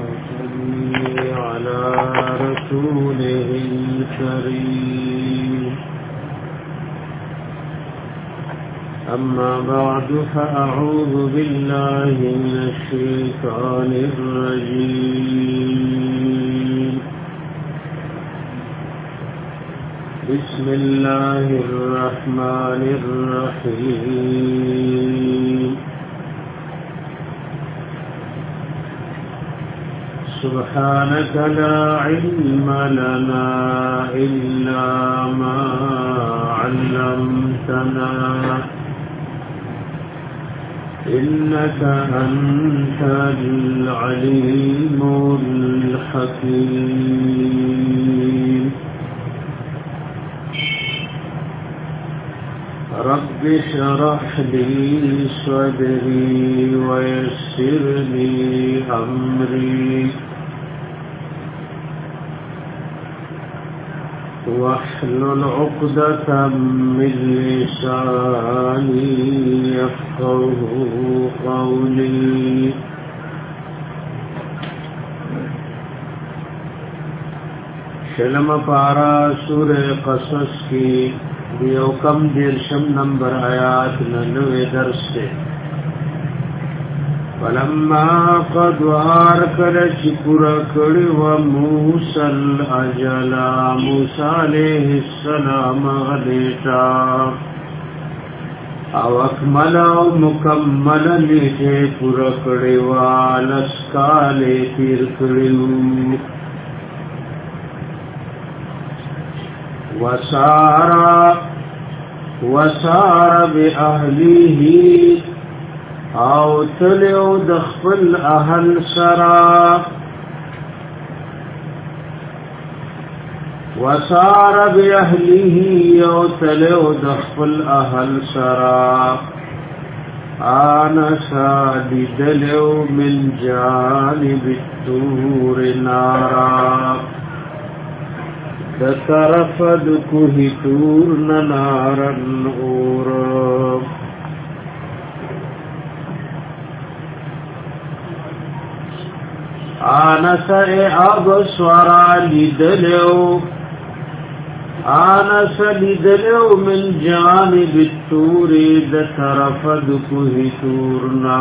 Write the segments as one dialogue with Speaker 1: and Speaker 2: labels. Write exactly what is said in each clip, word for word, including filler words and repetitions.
Speaker 1: صل على رسوله الكريم أما بعد فأعوذ بالله من الشيطان الرجيم بسم الله الرحمن الرحيم سبحانك لا علم لنا إلا ما علمتنا إنك أنت العليم الحكيم رب اشرح لي صدري ويسر لي أمري واحلل عقدة من لساني يفقهوا قولي شلم پارا سورہ قصص کی دیو کم دیرشم نمبر آیات ننوے درس سے فلما قد وارکل چپور کڑی و موسى الأجلا موسى علیہ السلام غلیتا او اکمل او مکمل لیتے پور کڑی و لسکالے تیر کڑیو وسارا وسار بأهلیه او تلو دخل اهل سرا وسار بأهلیه او تلو دخل اهل سرا آنسا بدلو من جانب التور نارا د طرف د کوه تور نارن اور آنس ابصرا لدلو آنس لدلو من جانب التور د طرف د کوه تور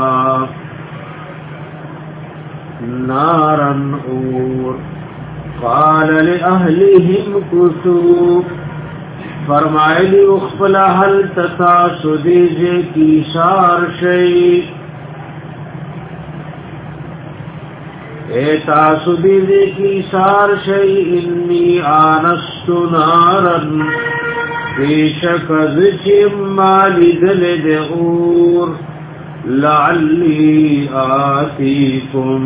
Speaker 1: نارن اور قال لأهلهم كثوا فرمائلی اخفل هل تتاسو دیجے کی سار شئی اے تاسو دیجے کی سار شئی انی آنست نارن بیشک ذچم مالی دل دعور لعلی آتیکم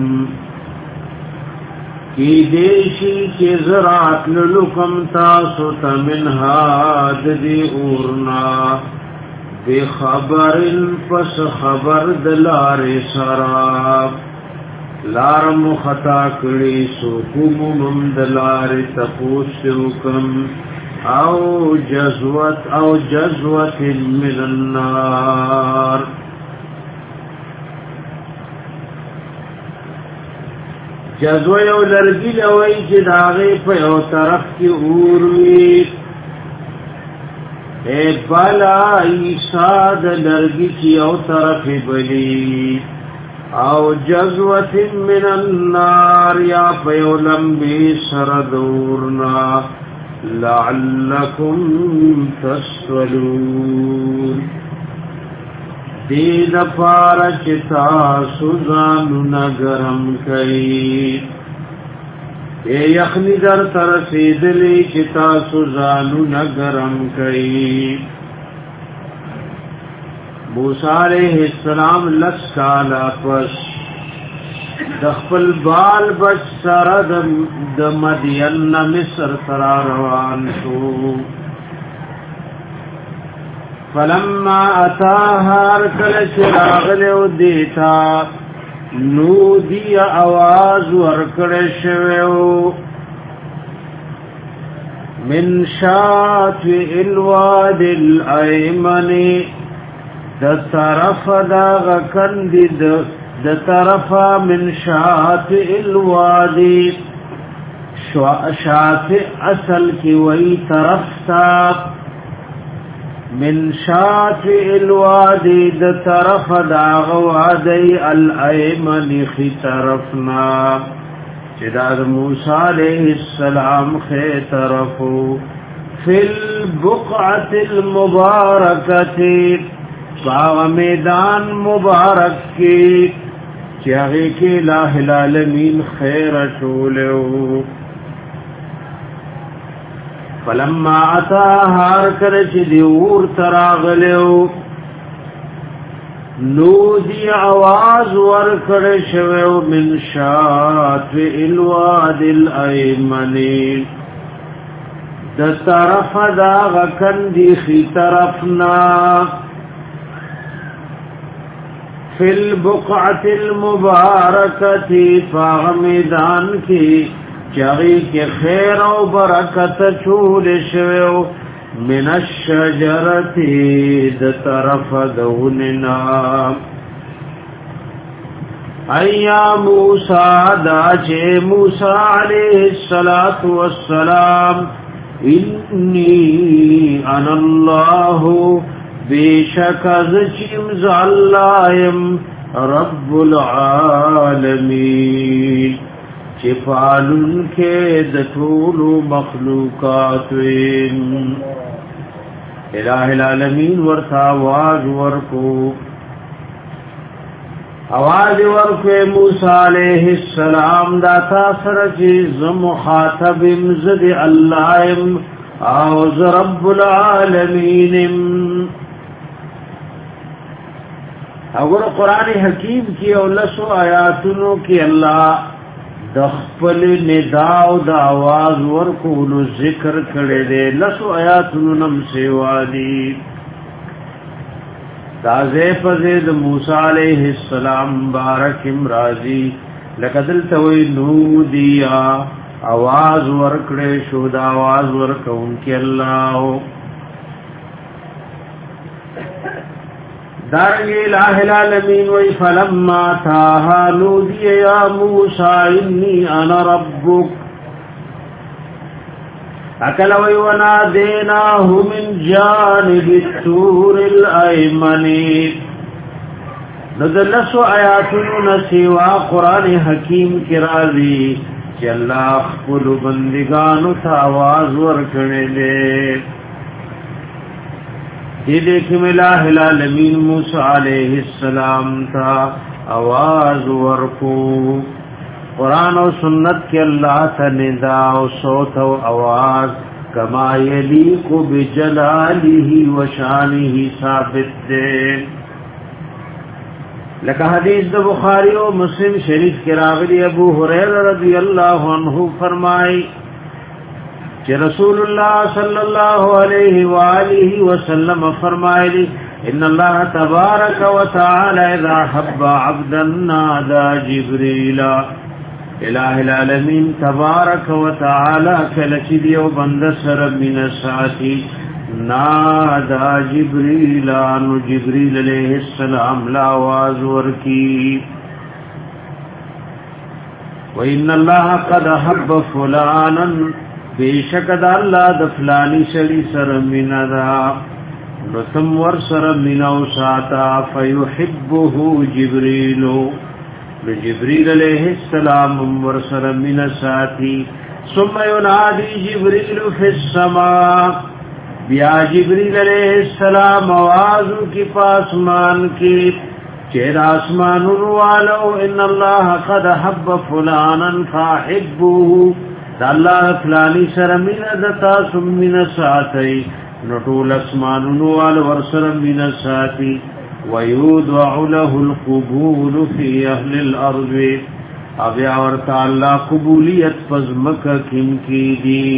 Speaker 1: کی دیشی کی زرات للکم تاسو تمنها ددی اورنا بی خبر پس خبر دلار سراب لارم خطا کری سوکومم دلار تپوسوکم او جزوت او جزوت من النار جزو یو لرگی لوئی چی داغی پا یو طرف کی اوروی اے بلا عیسیٰ دا لرگی چی یو طرف بلی او جزوت من النار یا پا یو لمبی سردورنا لعلکم تسولون دید پارا چتا سزانو نگرم کئی اے یخنی در ترسیدلی چتا سزانو نگرم کئی موسیٰ علیہ السلام لس کالا پس دخپل بال بچ سرد د مدین مصر ترا روان شو فلما اتاها ارکل چراغلو دیتا نودی آواز ورکڑ شویو من شاطئ الواد الایمن د طرف دا غکند د د طرفا من شاطئ الوادي شاطئ اصل کی وی طرف تا من شاطئ الوادي د طرف دا وادي الایمن خي طرفنا چې دا موسی علیہ السلام خې طرفو فی البقعة المبارکة باغ میدان مبارک کی چاہی کی الہ العالمین خیر ٹولو فلما اتاها کرچ دیور تراغلو نودی آواز ورکڑ شویو من شاطئ الواد الایمنی د طرف دا غکندی خی طرفنا فی البقعة المبارکة فاغ میدان کی چاگی کے خیر و برکت چول شویو من الشجرتی د طرف دوننا ایا موسیٰ دا چے موسیٰ علیہ السلام انی انا اللہ بیشک از چیمز اللہم رب العالمین چپالن کے دطول مخلوقات الہ العالمین ورثا آواز ورکو آواز ورکو موسیٰ علیہ السلام داتا سرچیز مخاطب امزد اللہم آوز رب العالمین اگر قرآن حکیم کی اولسو آیاتنو کی اللہ دخپل نداو دا آواز ورکولو ذکر کرے دے لسو آیاتنو نم سیوادی تازے پزید موسیٰ علیہ السلام بارک امراضی لقدل توی نودیا آواز ورکڑے شود آواز ورکون کی اللہ دارنگی الہ العالمین وی فلما تاہا نودی یا موسیٰ انی انا ربک اکل وی ونادیناہ من جانب التور الایمنی ندلسو آیاتنو نسیوا قرآن حکیم کی راضی چی اللہ اخفل بندگانو تا آواز ورکنے لے یہ دیکھیں الہ العالمین موسیٰ علیہ السلام تھا آواز ورکو قرآن و سنت کے اللہ تا ندا و صوت و آواز کما یلیق بجلالہ و شانہ ثابت دے لکہ حدیث دا بخاری و مسلم شریف کے راغلی ابو ہریرہ رضی اللہ عنہ فرمائی کہ رسول اللہ صلی اللہ علیہ وآلہ وسلم فرمائے لی ان اللہ تبارک و تعالی اذا حب عبدا نادا جبریل الہ العالمین تبارک و تعالی کلچی دیو بند سر من ساتی نادا جبریل انو جبریل علیہ السلام لاواز ورکی وَإِنَّ اللَّهَ قَدْ حَبَّ فُلَانًا بیشک دا اللہ دفلانی شلی سر من دا نتم ور سر منو ساتا فیحبه جبریلو جبریل علیہ السلام ور سر من ساتی ثم ینادی جبریل فی السماء بیا جبریل علیہ السلام آوازو کی پاسمان کی چیر آسمان والو ان اللہ قد حب فلانا فاحبه دا اللہ فلانی سر من دتا سمین ساتی نطول اسمانونو والور سر من ساتی ویودع له القبول فی اہل الارض اب یاورتا اللہ قبولیت پزمک کم کی دی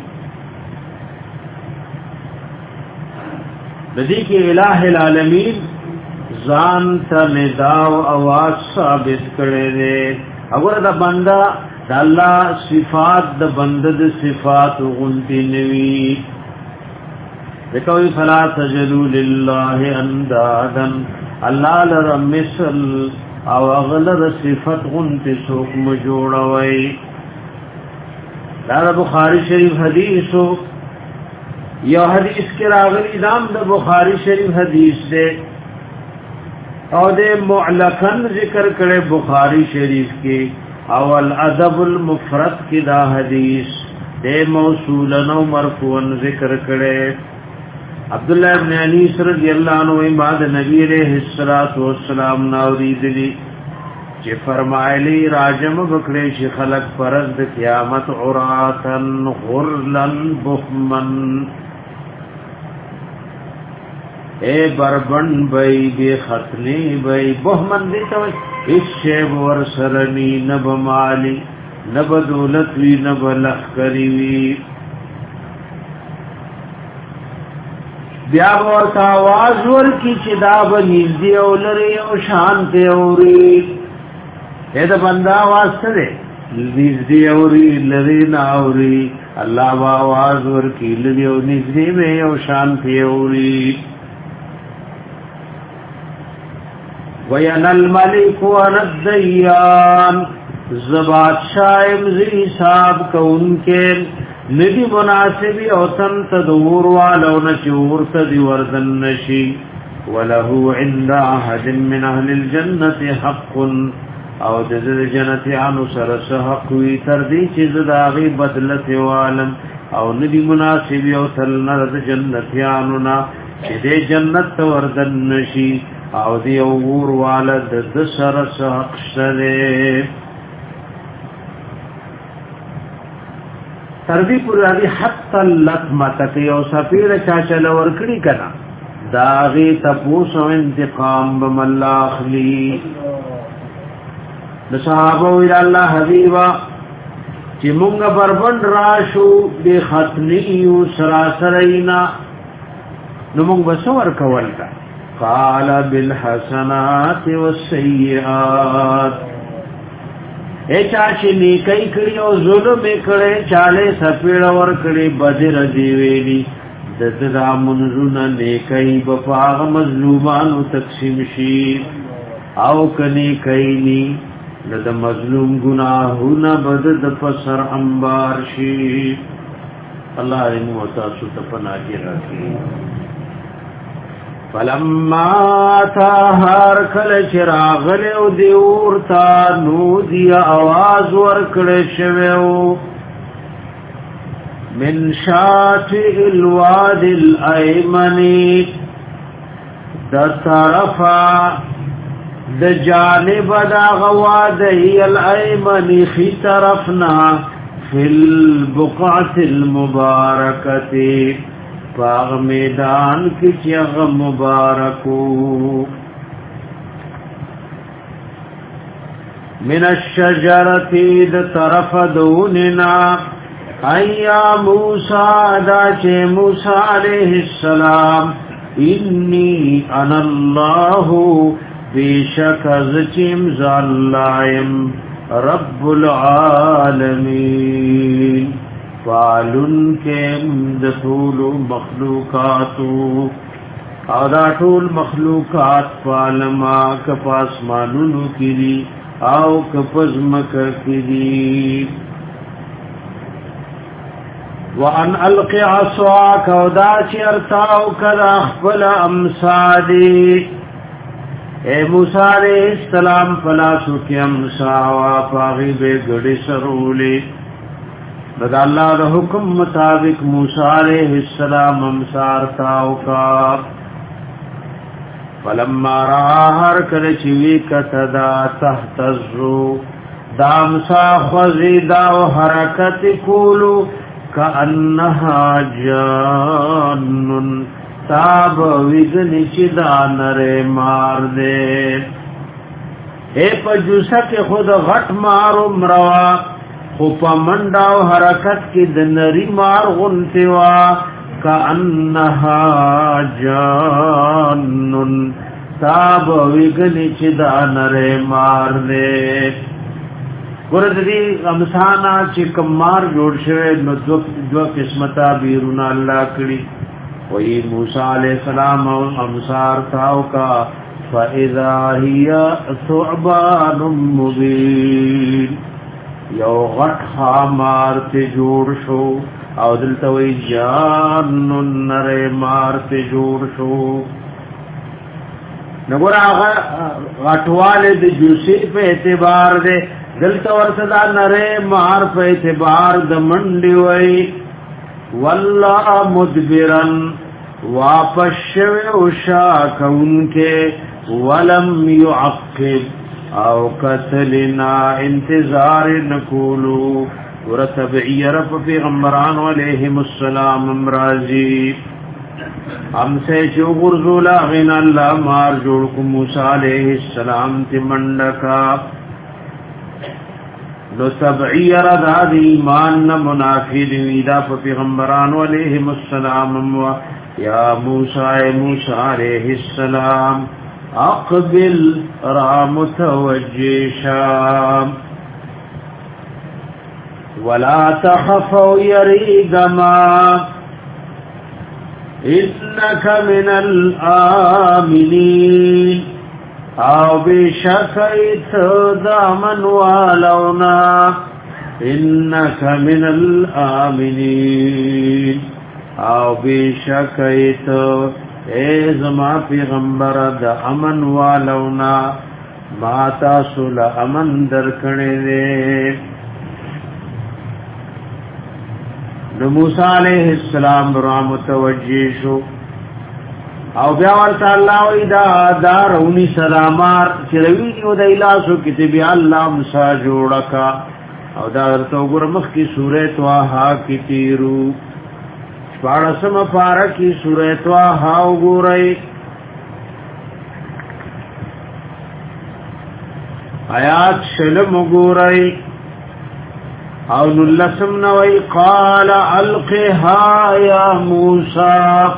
Speaker 1: لدی کی الہ العالمین زانتا نداو آواز ثابت کرے دے اگر دا بندہ دا اللہ صفات دا بندہ دا صفات غنتی نوی لکوی فلا تجلو للہ اندادا اللہ لرم مثل او اغلر صفت غنت سوک مجوڑوئی. دا بخاری شریف حدیثو یو حدیث کی راغلی دام دا بخاری شریف حدیث دے او دے معلقن ذکر کرے بخاری شریف کی اول ادب المفرد کی دا حدیث دے موصولن و مرفوعن ذکر کرے. عبداللہ ابن انیس رضی اللہ عنہ بعد نبی علیہ السلام ناورید لی چی فرمائلی راجم بکڑے شی خلق پرد قیامت عراتن غرلن بخمن اے بربن بئی بے ختنی بئی بہمن دیتا ہوئی اس شیب ورسرنی نب مالی نب دولتوی نب لخکریوی. بیا ورته आवाज ورکی چې دا به نږدې او لري او شانته اوري. اې دا بندا आवाज سره نږدې اوري لري نه اوري. الله وا आवाज ورکی لري او نږدې به او شانته اوري. وَيَنَ الْمَلِكُ وَنَ الدَّيَّانُ زبات شائم زی حساب کونکے ندی مناسبی او تن تدور والو نشور تدی وردن نشی ولہو عند احد من اہل الجنت حق او جزد جنت عنو سرس حقوی تردی چیز داغی بدلت والم او ندی مناسبی او تل نرد جنت عنونا چیدے جنت وردن نشی او دی اور والد دسرس حق شده. تردی پوری آدھی حتی اللطمتک یو سپیر چاچل ورکڑی کنا داغی تپوس و انتقام بمالاخلی. نصحابو الاللہ حبیبا چی منگا بربند راشو بے ختنیو سراسرائینا نمونگ بسور کولتا قال بالحسنات والسیئات. اے چاچی نیکی کری او ظلم کڑے چالے سپیڑ ور کڑی بدر دیویلی ددرا منزون نیکی بپاغ مظلومانو تقسیم شی او کنیکی نی لد مظلوم گناہونا بدد پسر انبار شی. اللہ علم و تاسو تپنا کی رکھی. فلما تاہر کل چراغل او دیورتا نو دیا آواز ورکڑ شویو من شاطئ الواد الایمنی دا طرفا دا جانب دا غوادی الایمنی خی طرفنا فی البقعت المبارکتی باغ میدان کی چیغ مبارکو. من الشجرتی د طرف دوننا ایا موسیٰ دا چے موسیٰ علیہ السلام انی انا اللہ بیشک از چیم زاللائم رب العالمین فالن کے مدطول مخلوقاتو او دا ټول مخلوقات فالما کپاسمانونو کری او کپزمک کری. وان القی عصواک او دا چرتاو کدا اخبل امسادی. اے موسیٰ علیہ السلام فلاسو کی امساوا پاغی بے گڑی سرولی بدا اللہ دا حکم مطابق موسیٰ علیہ السلام امسار تاو کا. فلما راہر کل چوی کتدا تحتزو دامسا خوزی داو حرکت کولو کانہا جانن تاب ویگنی چی دانر مار دے. اے پا جوسا کے خود غٹ مارو مروا خو پا منڈاو حرکت کی دنری مار غنتوا کانہا جانن تاب ویگنی چی دانر مار دے. گرد دی امسانا چی کمار جوڑ شوے نو دو, دو قسمتا بیرونا اللہ کری. وی موسیٰ علیہ السلام امسار تاو کا فاذا هي ثعبان مبين یو غټ خامار ته جوړ شو او دلته وی جان نره مار ته جوړ شو. نګور هغه غټواله د جوسی په اعتبار ده دلته ورته دا نره مار په اعتبار د منډي وی. والله مدبرن واپس او شاکون کے ولم يعقب او قتلنا انتظار نکولو ورتبعی رب پیغمبران علیہم السلام امراضی ہم سے جو غرزولا غین اللہ مار جوڑکم موسیٰ علیہ السلام تی منڈکا لو تبعی رد آدی ایمان منافی دیویدہ پیغمبران علیہم السلام امراضی یا موسیٰ موسیٰ علیہ السلام اقبل رام توجی شام ولا تخفوا یریگما انک من الآمنین او بشکیت دامن والونا انک من الآمنین او بیشکیت اے زما پیغمبر د امن والونا ما تاسو له امن درکړې دې. نو موسی علیہ السلام را متوجی شو او بیا ورته الله وی دا دارونی سلامار چې روي او د الاسو کتاب الله موسی جوړکا او دا ورته وګور مخ کی سورۃ طه کی تیرو پارسم پارکی سورۃ طه وګورئ آیات شلم وګورئ او نلسم نوی قال القها یا موسی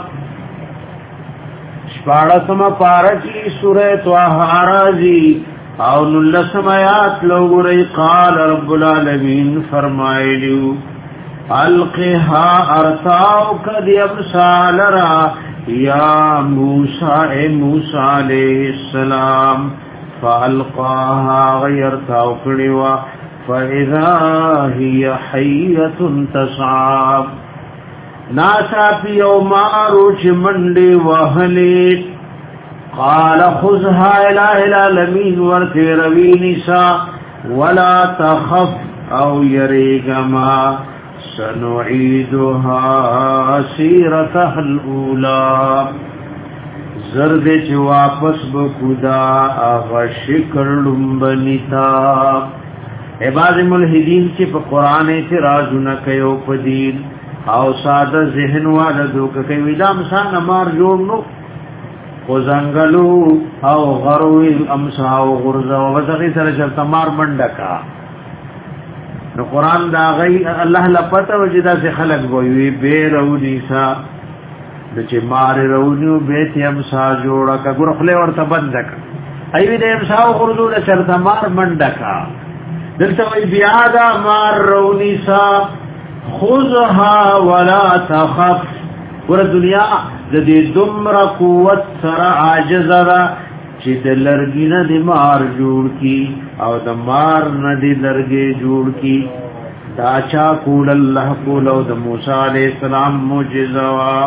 Speaker 1: شپارسم پارکی سورۃ طه راځي او نلسم آیات لوګورئ قال رب العالمین فرمایلیو القها ارتاو کدی امثال را یا موسیٰ اے موسیٰ علیہ السلام فالقاها غیرتاو کڑیوا فاذا هی حیت تسعاب ناسا پیو مارو چی منڈی وحلی قال خذها الہ العالمین ورتی روی نسا ولا تخف او یریگما سنعيدها سيرتها الاولى زرد چ واپس بخدا اغه شکر لمبنتا. عباد ملحدین چې په قران اعتراض نه کوي په دین او ساده ذهن والدو کوي دا مسان مار جوړ نو او زنګلو او غروي امسا او غرزه او وسغي سره چې تمار منډکا نو قران دا غي الله لپاره وجدا سے خلق وي به رونی سا د چې مار رونیو به تیم سا جوړه کا ګرخله ورته بندک ایوی دې سا او غرزو له چرته مار منډکا دلته وی بیا دا مار رونی سا خذها ولا تخف ور دنیا د دې دومره قوت سره عاجز را چې د لرګي نه د مار جوړ کی او د مار نه د لرګي جوړ کی دا چا کول الله کول او د موسی علیہ السلام معجزه وا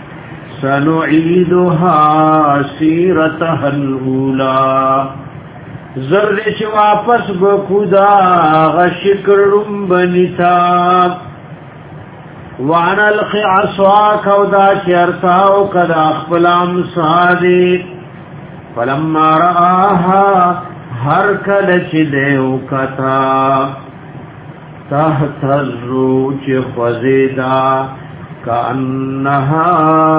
Speaker 1: سنعيدها سيرتها الاولى زر چې واپس بخدا غشکرم بنتا وانا القعصا كودا شرطاو کدا خپلام صادق فلما رآها هر کله چې دیو کتا تحت الروچ خزیدا کانها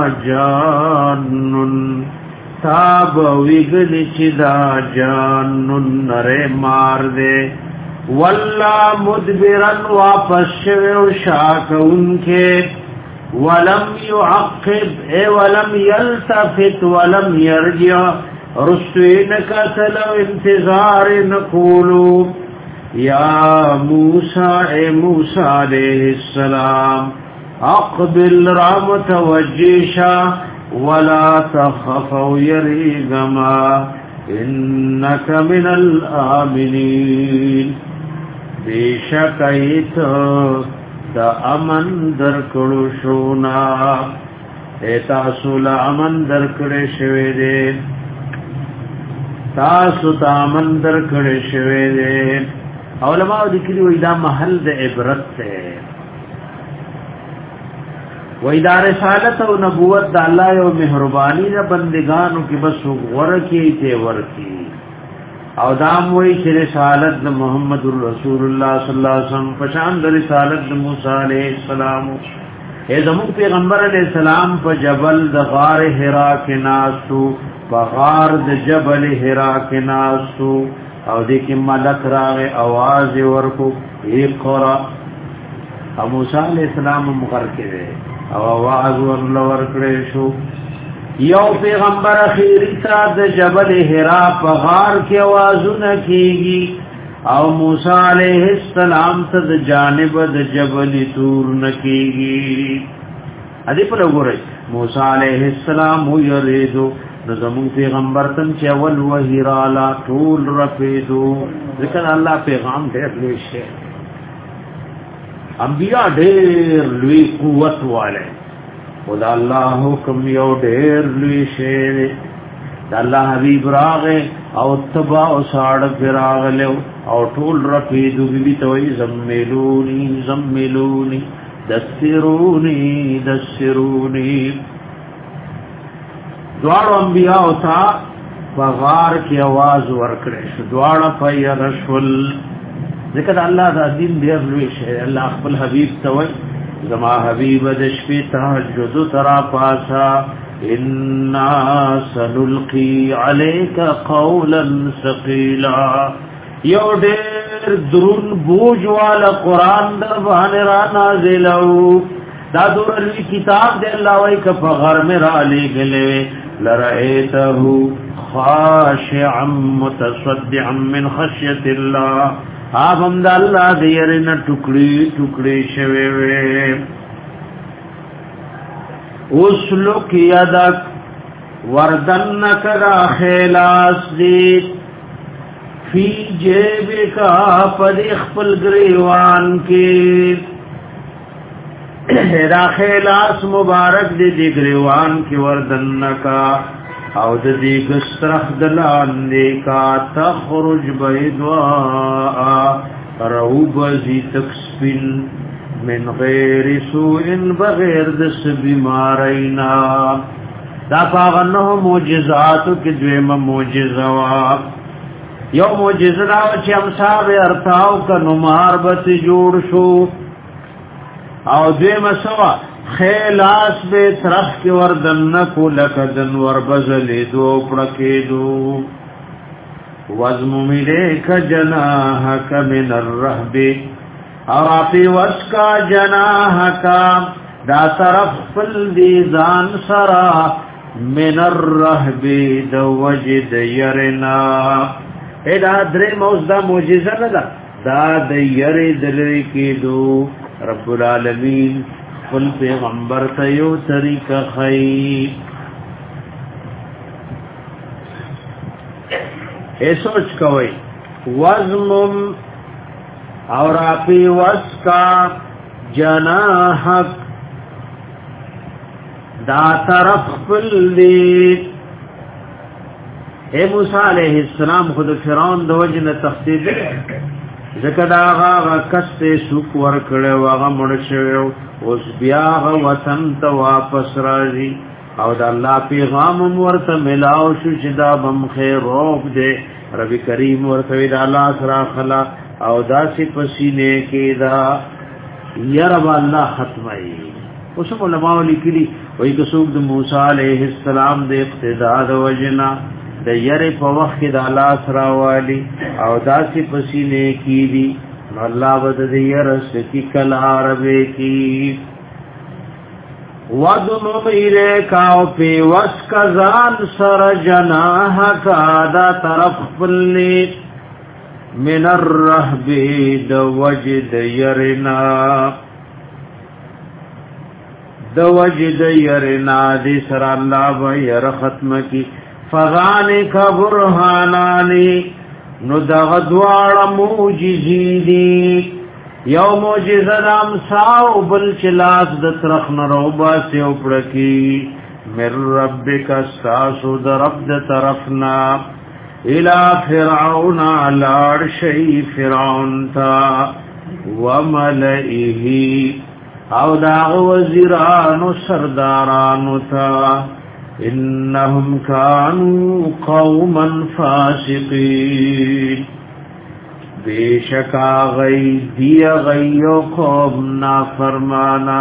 Speaker 1: جانن تاب ویگلی چې دا جانن نره مار دے والله مدبرن واپس شویو شاکون کے ولم يعقب اے ولم يلتفت ولم يرجع رسوین قتل انتظار نقولو یا موسیٰ اے موسیٰ علیہ السلام اقبل رامت وجیشا ولا تخفوا یریگما انک من الآمنین بیشک ایت دا امن درکڑو شونا تاسو لا امن درکڑے شوے دے تاسو تا امن درکڑے شوے دے علماء ذکری وی دا محل دا عبرت تے وی دا رسالت و نبوت دا اللہ و مہربانی دا بندگانو کی بس ورکی تے ورکی او دام وی چی رسالت دا محمد رسول اللہ صلی اللہ علیہ وسلم پشان دا رسالت دا موسیٰ علیہ السلام اے زمون پیغمبر علیہ السلام پا جبل دا غار حرا کے ناسو پا غار دا جبل حرا کے ناسو او دیکی ملک راغ آواز ورکو اقرا او موسیٰ علیہ السلام مغر کے دے او آواز ورل ورکڑے شو یو پیغمبر اخیری تا دا جبل حرا پا غار کے آوازو نکیگی او موسیٰ علیہ السلام تا دا جانب دا جبل تور نکیگی ادھی پر اگو رئی موسیٰ علیہ السلام یریدو نظمون پیغمبر تم چی اول وحی رالا طول رپیدو ذکر اللہ پیغام دیر لوی شیر انبیاء دیر لوی قوت والے خدا اللہ حکم یو دیر لوی شیر دا اللہ حبیب راغے او تبا او ساڑک راغ لیو او طول رپیدو بی بی توی زمیلونی زمیلونی دسترونی دسترونی دوارو انبیاء تا بغار کی آواز ورکڑے شو دوارو پی رشول ذکر اللہ دا دین دیر لوی شہر اللہ اخبر حبیب توی زما حبیب دشپی تحجد ترا پاسا انا سنلقی علیک قولا ثقیلا یو دیر درون بوج والا قرآن در بان را نازلو دا دور علی کتاب دے اللہ وی کف غر میں را لے گلے لرأیتہو خاشعا متصدعا من خشیت اللہ آپ ہم دا اللہ دیرن ٹکڑی ٹکڑی شوے وے اسلک یدک وردنک دا خیلاس دیت فی جیب کا پدیخ پل گریوان کے دا خیلاس مبارک دی دی گریوان کی وردنکا او دی گسترخ دلان دی کا تخرج بیدواء روب زی تکسپن من غیر سوئن بغیر دس بیمارینا دا پاغنہو موجزاتو کی دویم موجزواب یو موجزه دا چې امصاب ارتاو کا نمار بس جوړ شو او دوی مسوا خیلاس به طرف کې وردن نکو لکدن وربزلی دو پړکې دو وزم ملیک جناحک من الرهب اراپی وسکا جناحک دا طرف فل دی ځان سرا من الرهب دو وجد يرنا اے دا درې موز دا معجزه نه ده دا د یری دلری کې دو رب العالمین خپل پیغمبر ته یو طریقه خی اے سوچ کوي وزمم اور اپی وسکا جناحک دا طرف خپل دی اے موسیٰ علیہ السلام خود فرعون دو وجن تخصیب ذکر آغا کستے سوک ورکڑے واغا مرشویو اس بیاغا وطن تا واپس رازی او دا اللہ پیغام ورطا ملاو شو چدا بم خیر روک دے ربی کریم ورطوی دا اللہ سرا خلا او دا سی پسینے کی دا یرب اللہ ختمائی اسم علماء لکلی وی کسوک دا موسیٰ علیہ السلام دے اقتداد وجنا د یری په وخت کې د الله سره والی او داسې پسینه کی دي الله بد دې يرس کی کلا عربه کی ودم میره کاو په وس کزان سر جناح کا دا طرف پلی من الرهب د وجد يرنا د وجد يرنا دې سره الله به ير ختم کی فذانک برهانانی نو دغدوار موجزی دی یو موجزه دا امساو بل چلاس د ترخ نروبا سی اپڑکی من ربک استاسو د رب د طرفنا الى فرعون لار شی فرعون تا وملئه او داغ وزیرانو سردارانو تا انهم كانوا قوما فاسقين بیشکا غی دی غیو قوم نافرمانا.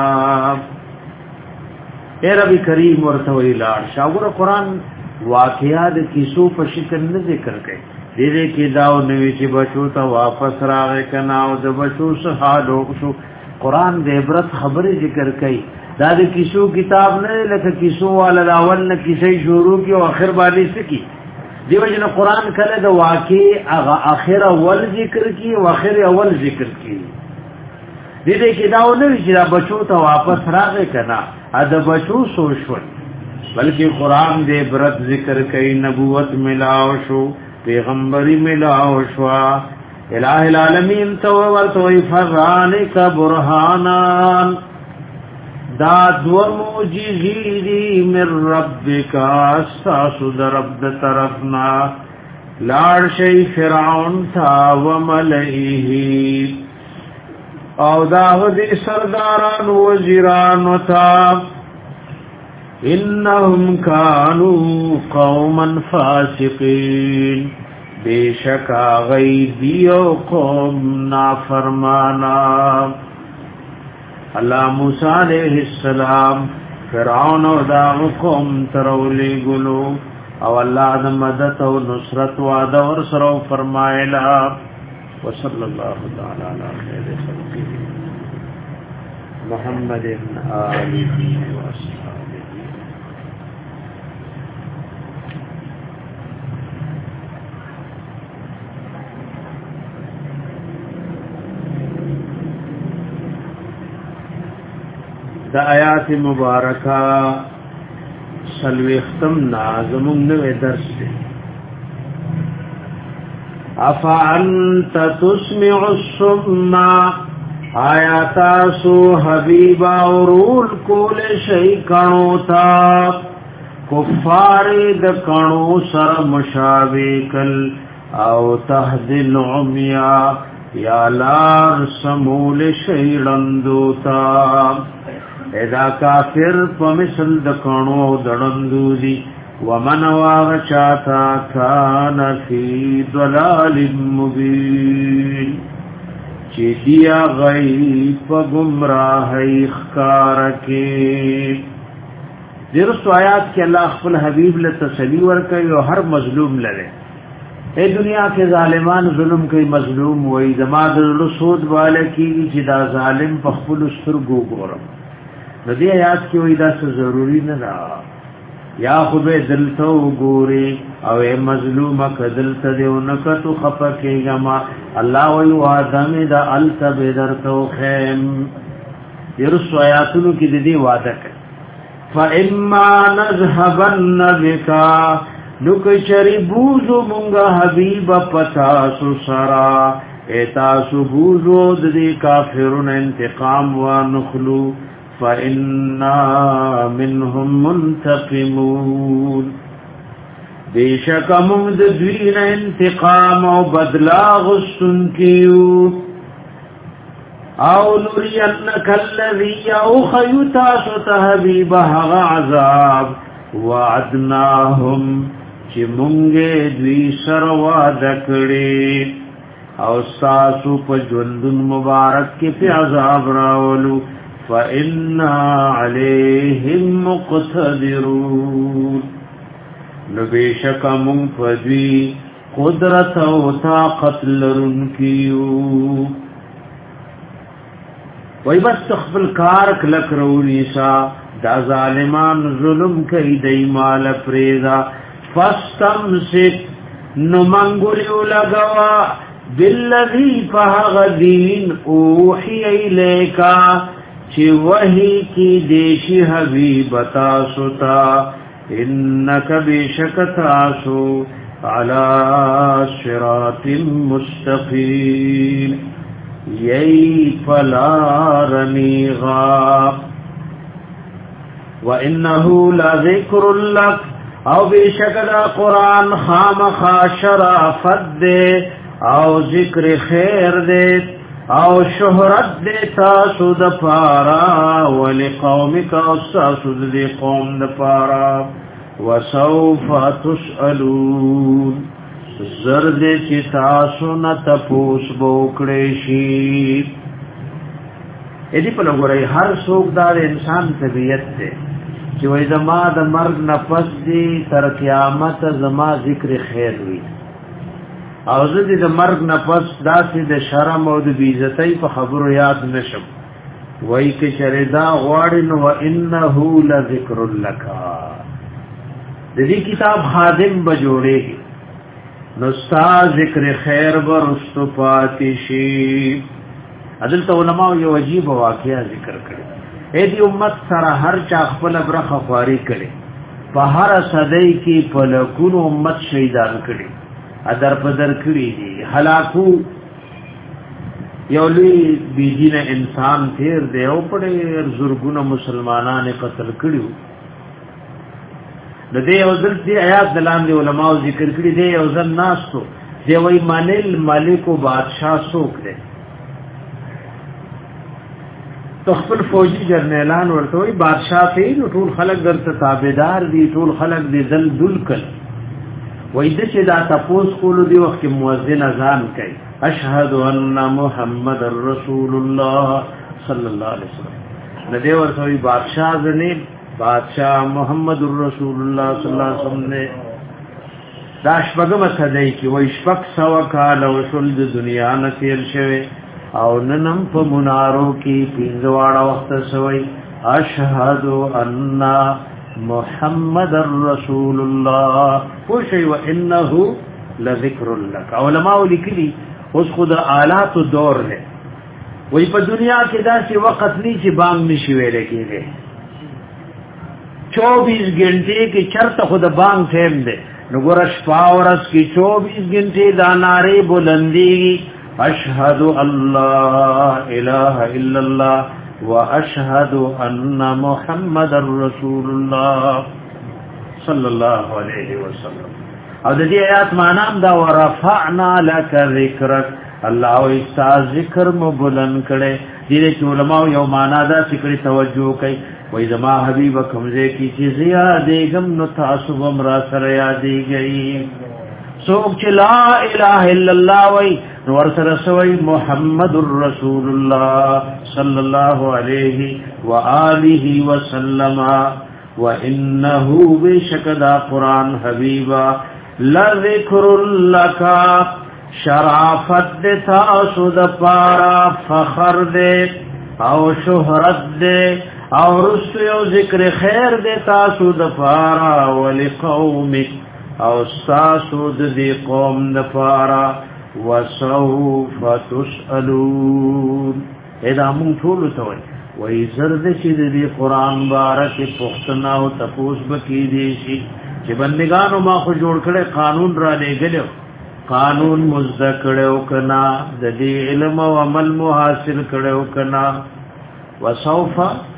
Speaker 1: اے ربی کریم ورتوی لار شاور قرآن واقعات کیسو په شکل نه ذکر کړي دې کې داو نوې چې بچو ته واپس راغی کنا او د بچو سهالو شو قرآن د عبرت خبره ذکر کړي دا د کیسو کتاب نه لکه کیسو والا اول نه کیسې شروع کی او اخر باندې سکی دیو جن قرآن کله د واقع هغه اخر اول ذکر کی او اخر اول ذکر کی دې دې کې داو نوې چې دا بچو ته واپس راغی کنا ا د بچو سوشول بلکہ قرآن دے برت ذکر کئی نبوت ملاو شو پیغمبری ملاو شو الہ العالمین تو ورتوی فرانک برہانان دا دو موجزی دی من ربک استاسو در رب طرفنا لار شی فرعون تا وملئیه او داو دی سرداران وزیران تا انهم كانوا قوما فاسقين بیشکا غیدیو قوم نافرمانا. اللہ موسیٰ علیہ السلام فرعون و داغ قوم ترولی گلو او اللہ دا مدد و نصرت و دور سرو فرمائلا. وصل اللہ تعالی علی خیر خلقی محمد آلہ وصحبہ. دا آیات مبارکہ سلویختم نازمون نوے درس دے. افعنت تسمع الصم آیاتاسو حبیبا ورول کول شئی کنو تا کفار د کنو سر مشابکل او تهدل عمیا یا لار سمول شئی لندو تا اذا کافر پمثل دکنو دړندو دي ومن واغچاتا کان فی ضلال مبین چې دیا غیب گمراهی ښکار کې. درس آیات کې الله خپل حبیب له تسلی ورکوي او هر مظلوم لره اے دنیا کې ظالمان ظلم کوي مظلوم وای زما د رسول والا کې چې دا ظالم په خپل سترګو ګورم ندی آیات کی وی دا سو ضروری نه دا یا خود دلته وګوري او مظلوم کدلته دیو نکتو خفکه ما الله وی وادم دا التب درتو خیم یرس آیاتونو کی دی وعده کړ فاما نذهبن بک لک شربوزو مونږه حبیب پتا سو سرا ایتا سو بوزو د دې کافرون انتقام وا نخلو فَإِنَّا مِنْهُمْ مُنْتَقِمُونَ بیشک ممد دوین انتقام و بدلا غستن کیو او نرینک الذی او خیوتا ستحبیب حغ عذاب وعدناهم چی منگے دوی سروا دکڑی او ساسو پا جوندن مبارک کی پی عذاب راولو فَإِنَّا عَلَيْهِمْ مُقْتَدِرُونَ نبیشک منفذی قدرت و طاقت لرن کیو وی بس تخبل کارک لک رونیسا دا ظالمان ظلم کئی دی مال پریزا فستمسک نمانگولیو لگوا بالذی فہغ دین اوحی ایلیکا چی وحی کی دیشی حبیبتا ستا انک بشکتاسو علی صراط مستقیم یی فلارمیغا وانه لذکر لک او بشکد قرآن خامخ شرافت دے او ذکر خیر دے او شہرت دے تاسو د پارا ولقومک او تاسو د قوم د پارا وسوف تسألون زرد چی تاسو نا تپوس بوکڑی شی ایدی پا لگو رئی ہر سوک دار انسان طبیعت دے چی وی زما د مرگ نفس دی تر قیامت زما ذکر خیر وی او زدی د مرگ نفس داسی د شرم او د بیزتی په خبرو یاد نشم وی که شردا غوارن و انہو لذکر لکا دی کتاب خادم بجوڑے گی نستا ذکر خیر برستو پاتشی عدل تا علماء یو عجیب واقعہ ذکر کرے اے دی امت سره هر چا خپل برخه خواري کړي په هر صدای کې په لکونو امت شهیدان کړي ادر په در کړي دي هلاکو یو لوی بيدینه انسان تیر دی او په زرګونو مسلمانانو قتل کړیو د دې او ذل دي آیات دلان دی علماء ذکر کړي دي او ځن ناسو دی وای مانل مالک او بادشاہ څوک دی تخفل فوجی جرنیلان ورته وي بادشاہ ته نو ټول خلک درته تابعدار دي ټول خلک دې ذل ذل کړ وای د چې دا تاسو کول دی وخت مؤذن اذان کوي اشهد ان محمد رسول الله صلی الله علیه وسلم ندی ورته وي بادشاہ ځنی بادشاہ محمد رسول الله صلی الله علیه وسلم نے دا شپږم صدای کې وای شپږ سو کال وصول د دنیا نه تیر شوه او ننم په منارو کې پینځواړه وخت سوی اشهد ان محمد رسول الله وشي وانه لذکر لك علماء لیکلي اوس خود آلات دور نه وای په دنیا کې داسې وخت نه چې بام نشي ویل کېږي چوبیس घंटे کې چرته خود بام ټیم ده نو ګورش پاورس کې چوبیس घंटे دا ناره بلندي اشهد الله اله الا الله واشهد ان محمد رسول الله صلی الله علیه وسلم او د دې آیات معنی دا ورفعنا لك ذکرک الله او استا ذکر مو بلند کړي دې علماء یو معنی دا ذکر توجه کوي وای زما حبیب کومزه کی چې زیاده غم نو تاسو ومرا سره یادې گئی سوک چې لا اله الا الله وای نور سره سوی محمد رسول الله صلی الله علیه و آله وسلم وانه بشکدا قران حبیبا لذکر لک شرافت د تاسو د پارا فخر دې او شهرت دې او رسو یو ذکر خیر دې تاسو د پارا ولقومک او تاسو د دې قوم د پارا وسوف تسألون اذا مون ټول ته وای وای زرد چې دې قران بارک پښتنا او تپوس بکی دي شي چې بندگانو ما خو جوړ کړي قانون را لګلو قانون مذکرو کنا د دې علم او عمل مو حاصل کړو کنا وسوف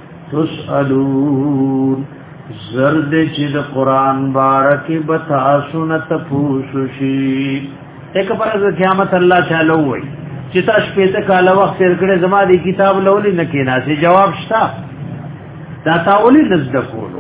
Speaker 1: تسألون زرد چې د قران بارک بتا سنت پوښ شي ایک پر از قیامت الله تعالی وای چې تاسو په ته کاله وخت تیر کړي زما دی کتاب لولې نه کینا سي جواب شتا دا تاولي نزد کولو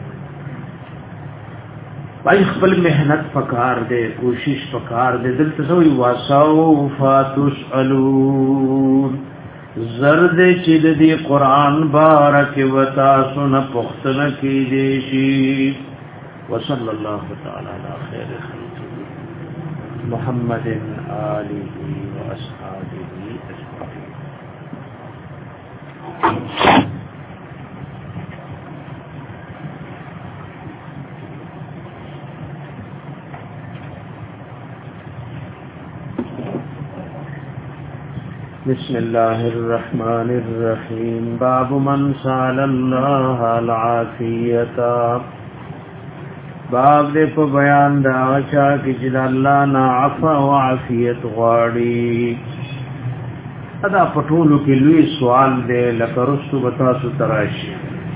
Speaker 1: پای خپل مهنت پکار دے کوشش پکار دے دلته سوې واسو فاتسالون زرد چې د دې قران بارک وتا سن پختنه کې دي شي وصلی الله تعالی علی خیر خلق محمد آله واصحابه اجمعين. بسم الله الرحمن الرحيم. باب من سأل الله العافية باب دې په بیان دا چا چې د الله نه عفو او عافیت غواړي. دا پټولو کې لوی سوال دی لکه رسو بتا سو تراشي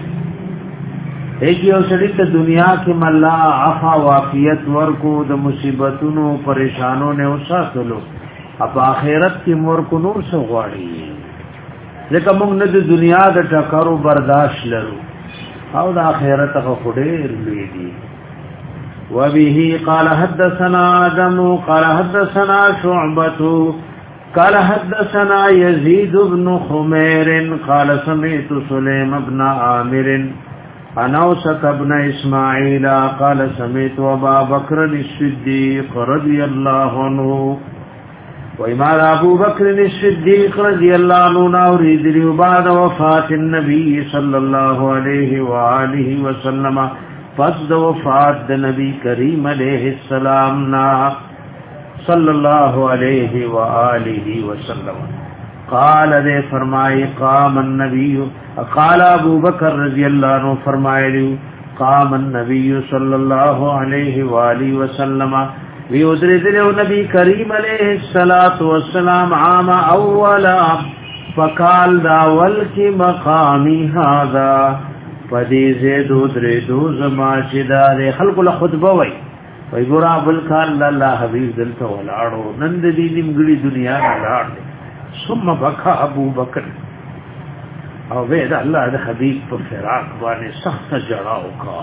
Speaker 1: ایک یو سړی ته دنیا کې ملا عفو او عافیت ورکو د مصیبتونو پریشانو نه وساتلو په آخرت کې مور کو نور څه غواړي ځکه موږ نه د دنیا د ټکرو برداشت لرو او د آخرت خو ډېر لوی دی. وبه قال حدثنا آدم قال حدثنا شعبة قال حدثنا يزيد بن خمير قال سمعت سليم بن عامر عن اوسط بن اسماعيل قال سمعت ابا بكر الصديق رضي الله عنه وإمام ابو بكر الصديق رضي الله عنه أريد بعد وفاة النبي صلى الله عليه وآله وسلم فصد وفاة النبي كريم عليه السلام نا صلى الله عليه وآله وسلم قال دے فرمائے قام النبي قال ابو بكر رضي الله عنه فرمائے قام النبي صلى الله عليه وآله وسلم ویودری دلیو نبی کریم علیہ الصلوۃ والسلام عام اولا فقال داول کی مقامی هذا پدی زیدو درې دو زما چې دا خلق له خطبه وای وای ګور ابل خان الله حبیب دلته ولاړو نند دې نیمګړي دنیا نه لاړ ثم بکا ابو بکر او وې دا الله د حبیب په فراق باندې سخت جړاو کا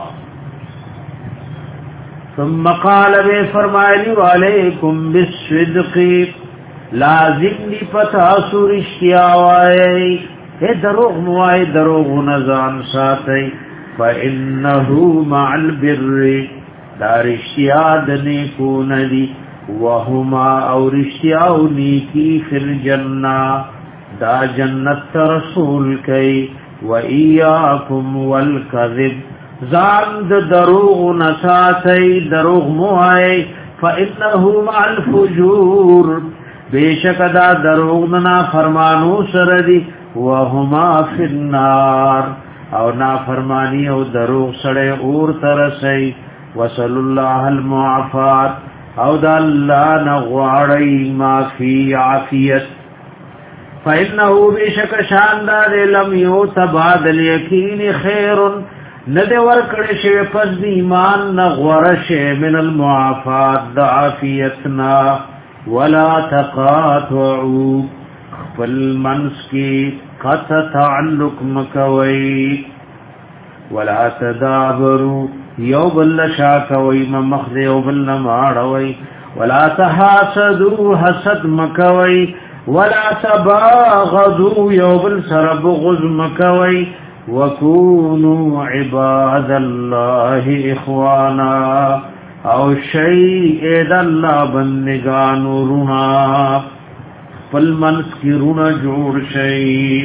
Speaker 1: ثم قال بے فرمائلی علیکم بالصدق لازم دی پتا سورشتیا وائی اے دروغ موائی دروغ نظام ساتی فإنه مع البر دا رشتیا دنیکو ندی وهما او رشتیاو نیکی فی الجنہ دا جنت رسول کئی وإیاکم والکذب زان د دروغ نساتی دروغ موای فإنه مع الفجور بیشک دا دروغ نا فرمانو سردی وهما فی النار او نا فرمانی او دروغ سڑے اور ترسی وصل اللہ المعافات او دا اللہ نغواری ما فی عافیت فإنه بیشک شاندار لم یوت بعد الیقین خیر ندے ورکڑے شوی پس دی ایمان نغورش من المعافات دعافیتنا ولا تقاطعو خپل منس کی قط تعلق مکوئی ولا تدابرو یو بل شاکوئی ممخد یو بل نماروئی ولا تحاسدو حسد مکوئی ولا تباغضو یو بل سربغض مکوئی وَكُونُوا عِبَادَ اللَّهِ إِخْوَانًا او شیء اید اللہ بندگانو رونا فالمنس کی رونا جوڑ شیء.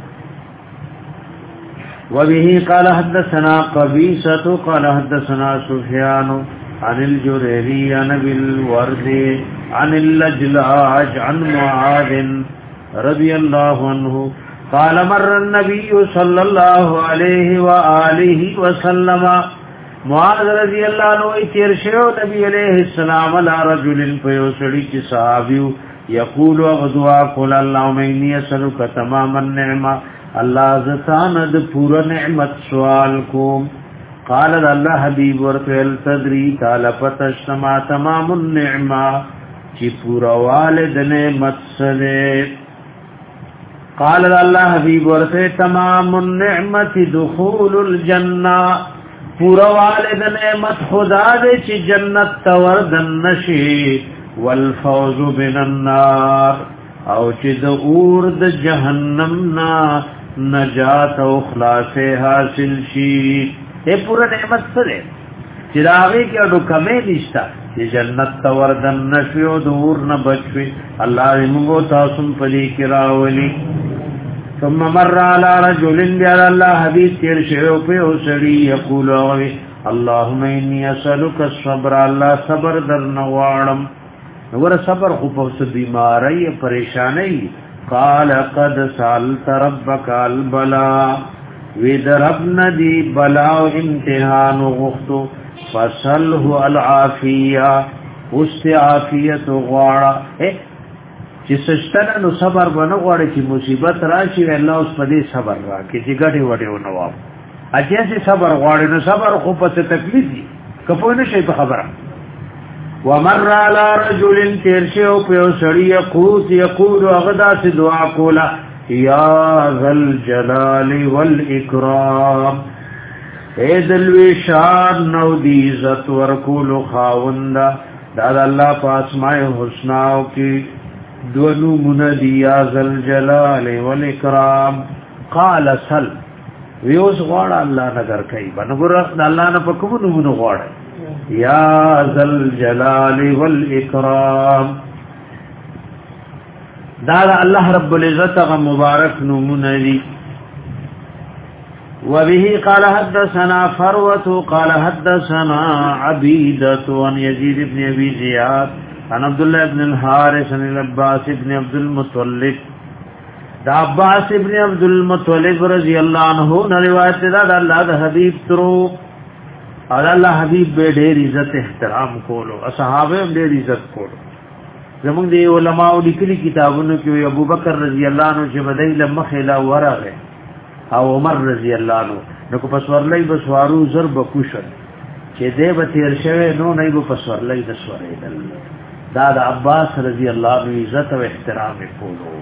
Speaker 1: وبه قال حدثنا قبيصة قال حدثنا سفيان عن الجريري عن ابي الورد عن اللجلاج عن معاذ رضي الله عنه قال مر النبي صلى الله عليه وآله وسلم معاذ رضی اللہ عنہ تیر شو نبی علیہ السلام علی رجل فیوسڑی کی صحابیو یقول اغدوا قول اللہم انی اسلک تمام النعمہ اللہ زتاند پورا نعمت سوال کو قال اللہ حبیب ورطویل تدری تالا پتشتما تمام النعمہ چی پورا والد نعمت سدے قال اللہ حبیب ورطویل تمام النعمت دخول الجنہ پورا والد نعمت خدا دے چی جنت توردن نشی والفوز من النار او چی دعور د جہنم نا نجات و خلاص حاصل شی. اے پورا نعمت سرے چی داغی کیا دو کمی نشتا چی جنت توردن نشی و دعور نبچوی اللہ منگو تاسم پلی کراولی. ثم مر على رجل بيد الله حديث تیر شیو په اوسړي یقول اوي اللهم اني اسالك الصبر الله صبر در نواړم وګور صبر خو په بیماری پریشانی قال قد سالت ربك البلاء وذربنا دي بلاء امتحان غختو فصله العافیه اوس عافیت غواړه چې سشتنه نو صبر باندې غواړي چې مصیبت راشي الله اوس په دې صبر راکړي چې ګټي وړي ونه واو اجازه چې صبر غواړي نو صبر خو په تکلیف دي کپو نه شي په خبره ومر على رجل ترشو په سړی یقوت یقول غدا سے دعا کولا یا ذل جلال والاکرام اے دلوی شان نو دی عزت ورکول خاوندا دا الله پاسمای حسناو کی دونو منادی یا ذل جلال والاکرام قال سل ویوس غواړه الله نظر کوي باندې الله نه پکوم نو غواړه یا ذل جلال والاکرام دا الله رب العزت غ مبارک نمونه دی وبه قال حدثنا فروة قال حدثنا عبيدة عن يزيد بن ابي زياد عن عبد الله بن الحارث عن العباس بن عبد المطلب دا عباس ابن عبد المطلب رضی اللہ عنہ نے روایت دا اللہ دا حبیب ترو اور اللہ حبیب بے ډیر عزت احترام کولو اصحابہ ډیر عزت کولو زمونږ دی علماء لیکلي کتابونو کې ابو بکر رضی اللہ عنہ چې بدایله مخلا ورغه او عمر رضی اللہ عنہ نو کو پسورلای بسوارو ضرب کوشل چې دې به تیر شوه نو نه به پسورلای د سورېدل دا د عباس رضی اللہ عنہ عزت او احترام کولو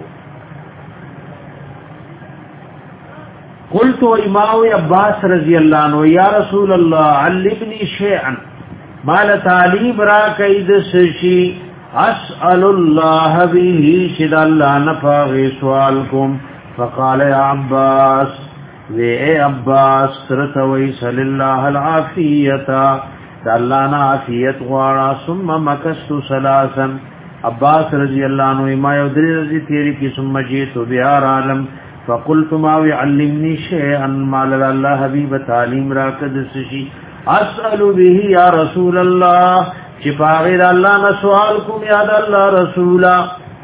Speaker 1: قلت امام عباس رضی اللہ عنہ یا رسول اللہ علمنی شیئا مال تعلیم را کید سشی اسأل الله به شد اللہ نفاغی سوالکم فقال یا عباس وی اے عباس ترتوی صلی اللہ العافیتا دا اللہ نا عافیت غوارا ثم مکست سلاسا عباس رضی اللہ عنہ امام ادری رضی تیری کی ثم جیتو بیار عالم فقلت ما علمني شيئا ما الله حبيب تعلیم را کد سشي اسال به يا رسول الله چې پاغیر الله نه سوال کوم یا الله رسولا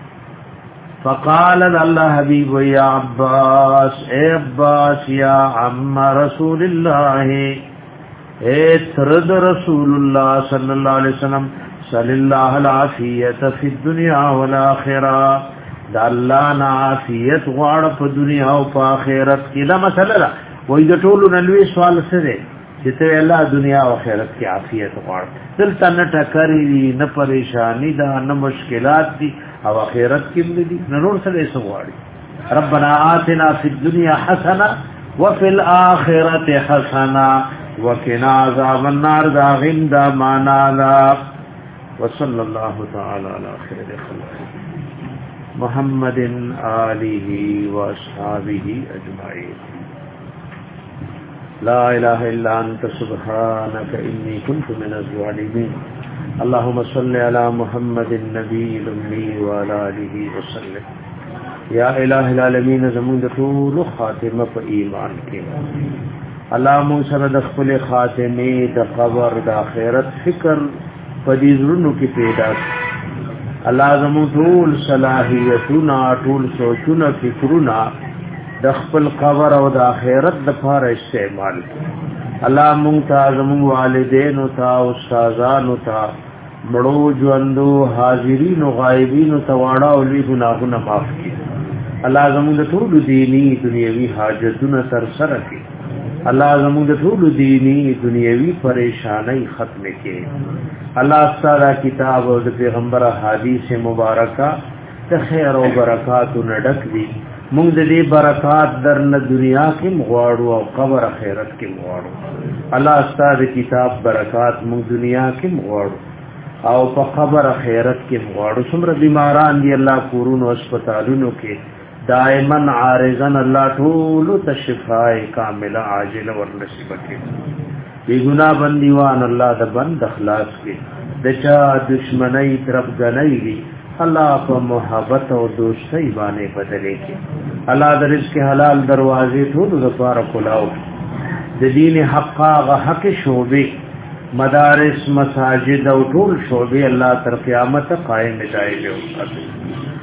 Speaker 1: فقال الله حبيب يا عباس اے عباس يا عم رسول الله اے ترد رسول الله صلی الله علیه وسلم صلی الله العافیه فی الدنيا والاخره دا الله نا عافیت غواړه په دنیا او په آخرت کې دا مسله ده وای د ټولو نلوي سوال څه دی چې ته الله دنیا او آخرت کې عافیت غواړه دلته نه ټکرې نه پریشانی ده نه مشکلات دي او آخرت کې دي نور څه څه غواړي ربنا آتنا فی الدنيا حسنه وفي الاخره حسنه وقنا عذاب النار دا غندا معنا لا وصلى الله تعالى على خير خلقه محمد آلہ واصحابہ اجمعین لا الہ الا انت سبحانک انی کنت من الظالمین اللهم صل علی محمد النبی الامی وعلی آلہ وسلم یا الہ العالمین زمون د ټول خاتمه په ایمان کې الله مون سره د خپل خاتمه د قبر د آخرت فکر په دې زړونو کې پیدا الله زمو ټول صلاحیتونه ټول سوچونه فکرونه د خپل قبر او د آخرت د لپاره استعمال الله مونږ ته زمو والدین او تا استادان او تا مړو ژوندو حاضرین او غایبین او تواړه او لوی ګناهونه معاف کړي الله زمو د ټول دینی دنیوي حاجتونه سر سره کړي الله زمو د ټول دینی دنیوي پریشانای ختم کړي الله ستاسو کتاب او د پیغمبر حدیث مبارکه ته خیر او برکات نډک دي موږ د دې برکات درنه دنیا کې مغواړو او قبر آخرت کې مغواړو الله ستاسو کتاب برکات موږ دنیا کې مغواړو او په قبر آخرت کې مغواړو څومره بیماران دي الله کورونو هسپتالونو کې دائما عارضن الله ټول ته شفای کامله عاجله ورنصیب کړي بی گناہ بندیوان اللہ دا بند اخلاص کی دا چا دشمنی طرف گنی دی اللہ پا محبت و دوستی بانے بدلے کی اللہ دا رزق حلال دروازے ٹھولو دا پارا کلاو دا دین حقا غا حق شعبے مدارس مساجد و ٹھول شعبے اللہ تر قیامت قائم جائے لے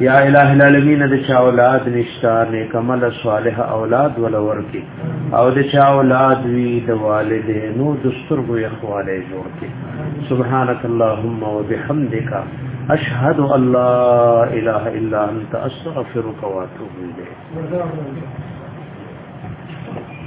Speaker 1: یا الہ العالمین د چا اولاد نشتا نیک عمل صالح اولاد ولور کی او د چا اولاد وی د والدینو دسترګو اخواله جوړ کی سبحانك اللهم وبحمدك اشهد ان لا اله الا انت استغفرك واتوب الیک